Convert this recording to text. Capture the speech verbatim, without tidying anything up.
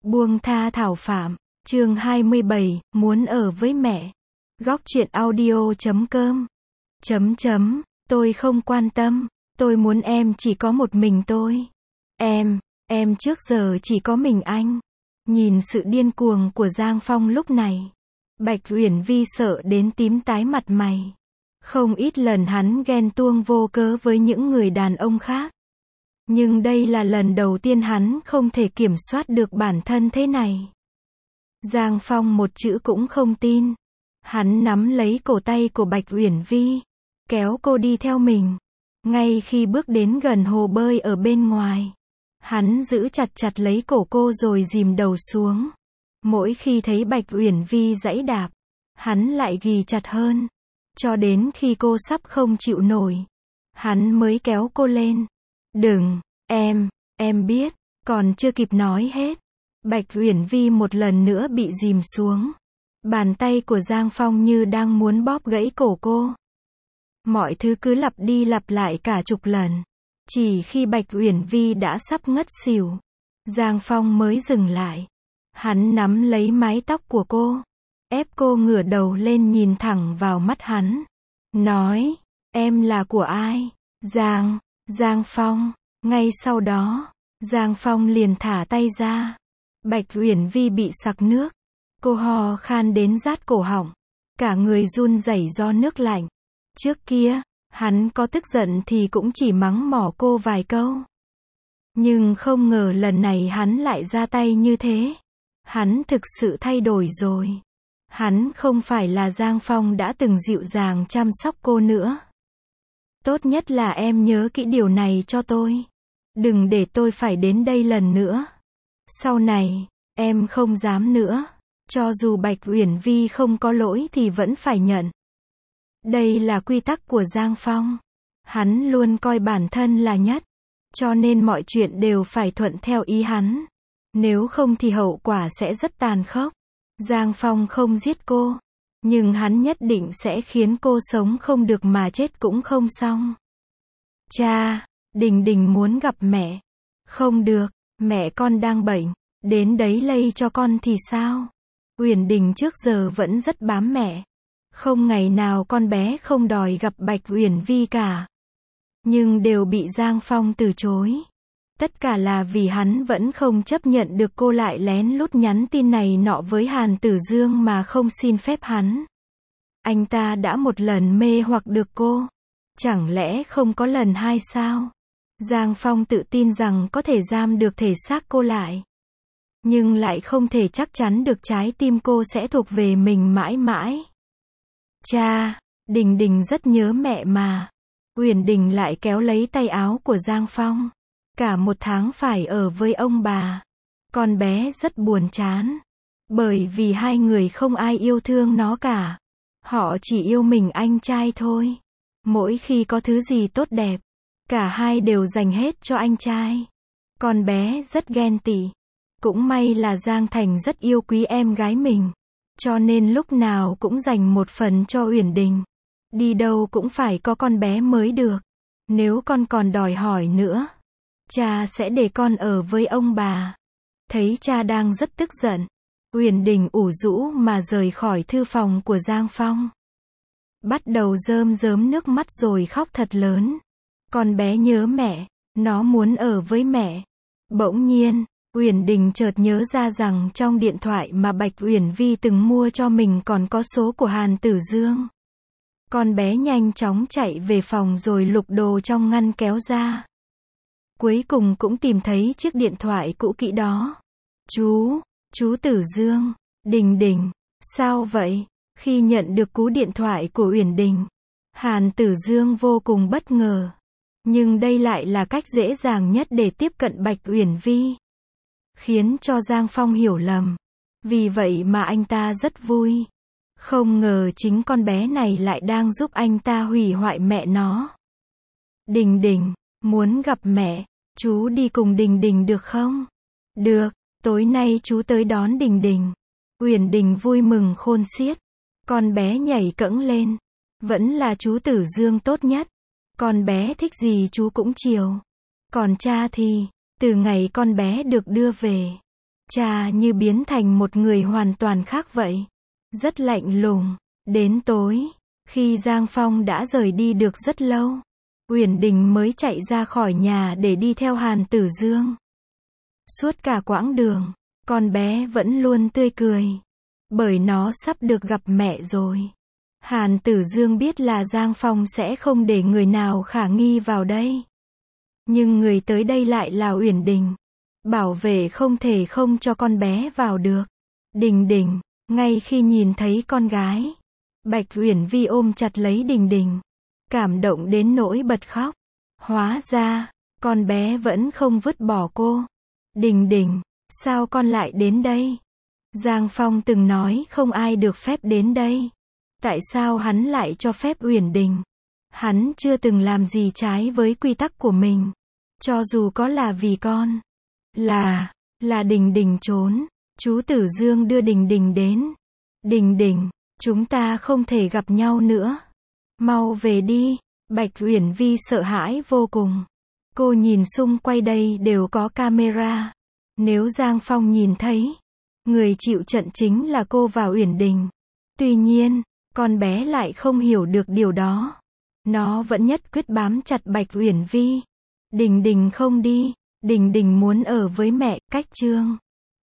Buông tha Thảo Phạm, chương hai mươi bảy, muốn ở với mẹ. Góc truyện audio chấm com. Chấm chấm, tôi không quan tâm, tôi muốn em chỉ có một mình tôi. Em, em trước giờ chỉ có mình anh. Nhìn sự điên cuồng của Giang Phong lúc này, Bạch Uyển Vi sợ đến tím tái mặt mày. Không ít lần hắn ghen tuông vô cớ với những người đàn ông khác. Nhưng đây là lần đầu tiên hắn không thể kiểm soát được bản thân thế này. Giang Phong một chữ cũng không tin. Hắn nắm lấy cổ tay của Bạch Uyển Vi, kéo cô đi theo mình. Ngay khi bước đến gần hồ bơi ở bên ngoài, hắn giữ chặt chặt lấy cổ cô rồi dìm đầu xuống. Mỗi khi thấy Bạch Uyển Vi giãy đạp, hắn lại ghì chặt hơn. Cho đến khi cô sắp không chịu nổi, hắn mới kéo cô lên. Đừng, em, em biết, còn chưa kịp nói hết. Bạch Uyển Vi một lần nữa bị dìm xuống. Bàn tay của Giang Phong như đang muốn bóp gãy cổ cô. Mọi thứ cứ lặp đi lặp lại cả chục lần. Chỉ khi Bạch Uyển Vi đã sắp ngất xỉu, Giang Phong mới dừng lại. Hắn nắm lấy mái tóc của cô, ép cô ngửa đầu lên nhìn thẳng vào mắt hắn. Nói, em là của ai? Giang, Giang Phong. Ngay sau đó, Giang Phong liền thả tay ra. Bạch Uyển Vi bị sặc nước. Cô ho khan đến rát cổ họng. Cả người run rẩy do nước lạnh. Trước kia, hắn có tức giận thì cũng chỉ mắng mỏ cô vài câu. Nhưng không ngờ lần này hắn lại ra tay như thế. Hắn thực sự thay đổi rồi. Hắn không phải là Giang Phong đã từng dịu dàng chăm sóc cô nữa. Tốt nhất là em nhớ kỹ điều này cho tôi. Đừng để tôi phải đến đây lần nữa. Sau này, em không dám nữa. Cho dù Bạch Uyển Vi không có lỗi thì vẫn phải nhận. Đây là quy tắc của Giang Phong. Hắn luôn coi bản thân là nhất. Cho nên mọi chuyện đều phải thuận theo ý hắn. Nếu không thì hậu quả sẽ rất tàn khốc. Giang Phong không giết cô. Nhưng hắn nhất định sẽ khiến cô sống không được mà chết cũng không xong. Cha, Đình Đình muốn gặp mẹ. Không được, mẹ con đang bệnh. Đến đấy lây cho con thì sao? Uyển Đình trước giờ vẫn rất bám mẹ. Không ngày nào con bé không đòi gặp Bạch Uyển Vi cả. Nhưng đều bị Giang Phong từ chối. Tất cả là vì hắn vẫn không chấp nhận được cô lại lén lút nhắn tin này nọ với Hàn Tử Dương mà không xin phép hắn. Anh ta đã một lần mê hoặc được cô. Chẳng lẽ không có lần hai sao? Giang Phong tự tin rằng có thể giam được thể xác cô lại. Nhưng lại không thể chắc chắn được trái tim cô sẽ thuộc về mình mãi mãi. Cha, Đình Đình rất nhớ mẹ mà. Uyển Đình lại kéo lấy tay áo của Giang Phong. Cả một tháng phải ở với ông bà. Con bé rất buồn chán. Bởi vì hai người không ai yêu thương nó cả. Họ chỉ yêu mình anh trai thôi. Mỗi khi có thứ gì tốt đẹp, cả hai đều dành hết cho anh trai. Con bé rất ghen tị. Cũng may là Giang Thành rất yêu quý em gái mình. Cho nên lúc nào cũng dành một phần cho Uyển Đình. Đi đâu cũng phải có con bé mới được. Nếu con còn đòi hỏi nữa, cha sẽ để con ở với ông bà. Thấy cha đang rất tức giận, Uyển Đình ủ rũ mà rời khỏi thư phòng của Giang Phong. Bắt đầu rơm rớm nước mắt rồi khóc thật lớn. Con bé nhớ mẹ, nó muốn ở với mẹ. Bỗng nhiên, Uyển Đình chợt nhớ ra rằng trong điện thoại mà Bạch Uyển Vi từng mua cho mình còn có số của Hàn Tử Dương. Con bé nhanh chóng chạy về phòng rồi lục đồ trong ngăn kéo ra. Cuối cùng cũng tìm thấy chiếc điện thoại cũ kỹ đó. Chú, chú Tử Dương, Đình Đình, sao vậy? Khi nhận được cú điện thoại của Uyển Đình, Hàn Tử Dương vô cùng bất ngờ. Nhưng đây lại là cách dễ dàng nhất để tiếp cận Bạch Uyển Vi. Khiến cho Giang Phong hiểu lầm. Vì vậy mà anh ta rất vui. Không ngờ chính con bé này lại đang giúp anh ta hủy hoại mẹ nó. Đình Đình, muốn gặp mẹ, chú đi cùng Đình Đình được không? Được, tối nay chú tới đón Đình Đình. Uyển Đình vui mừng khôn xiết. Con bé nhảy cẫng lên. Vẫn là chú Tử Dương tốt nhất. Con bé thích gì chú cũng chiều. Còn cha thì, từ ngày con bé được đưa về, Cha như biến thành một người hoàn toàn khác vậy. Rất lạnh lùng. Đến tối, khi Giang Phong đã rời đi được rất lâu, Uyển Đình mới chạy ra khỏi nhà để đi theo Hàn Tử Dương. Suốt cả quãng đường, con bé vẫn luôn tươi cười, bởi nó sắp được gặp mẹ rồi. Hàn Tử Dương biết là Giang Phong sẽ không để người nào khả nghi vào đây. Nhưng người tới đây lại là Uyển Đình. Bảo vệ không thể không cho con bé vào được. Đình Đình, ngay khi nhìn thấy con gái, Bạch Uyển Vi ôm chặt lấy Đình Đình, cảm động đến nỗi bật khóc. Hóa ra, con bé vẫn không vứt bỏ cô. Đình Đình, sao con lại đến đây? Giang Phong từng nói không ai được phép đến đây. Tại sao hắn lại cho phép Uyển Đình? Hắn chưa từng làm gì trái với quy tắc của mình. Cho dù có là vì con. Là, là Đình Đình trốn. Chú Tử Dương đưa Đình Đình đến. Đình Đình, chúng ta không thể gặp nhau nữa. Mau về đi. Bạch Uyển Vi sợ hãi vô cùng. Cô nhìn xung quanh đây đều có camera. Nếu Giang Phong nhìn thấy, người chịu trận chính là cô và Uyển Đình. Tuy nhiên, con bé lại không hiểu được điều đó. Nó vẫn nhất quyết bám chặt Bạch Uyển Vi. Đình Đình không đi. Đình Đình muốn ở với mẹ. Cách chương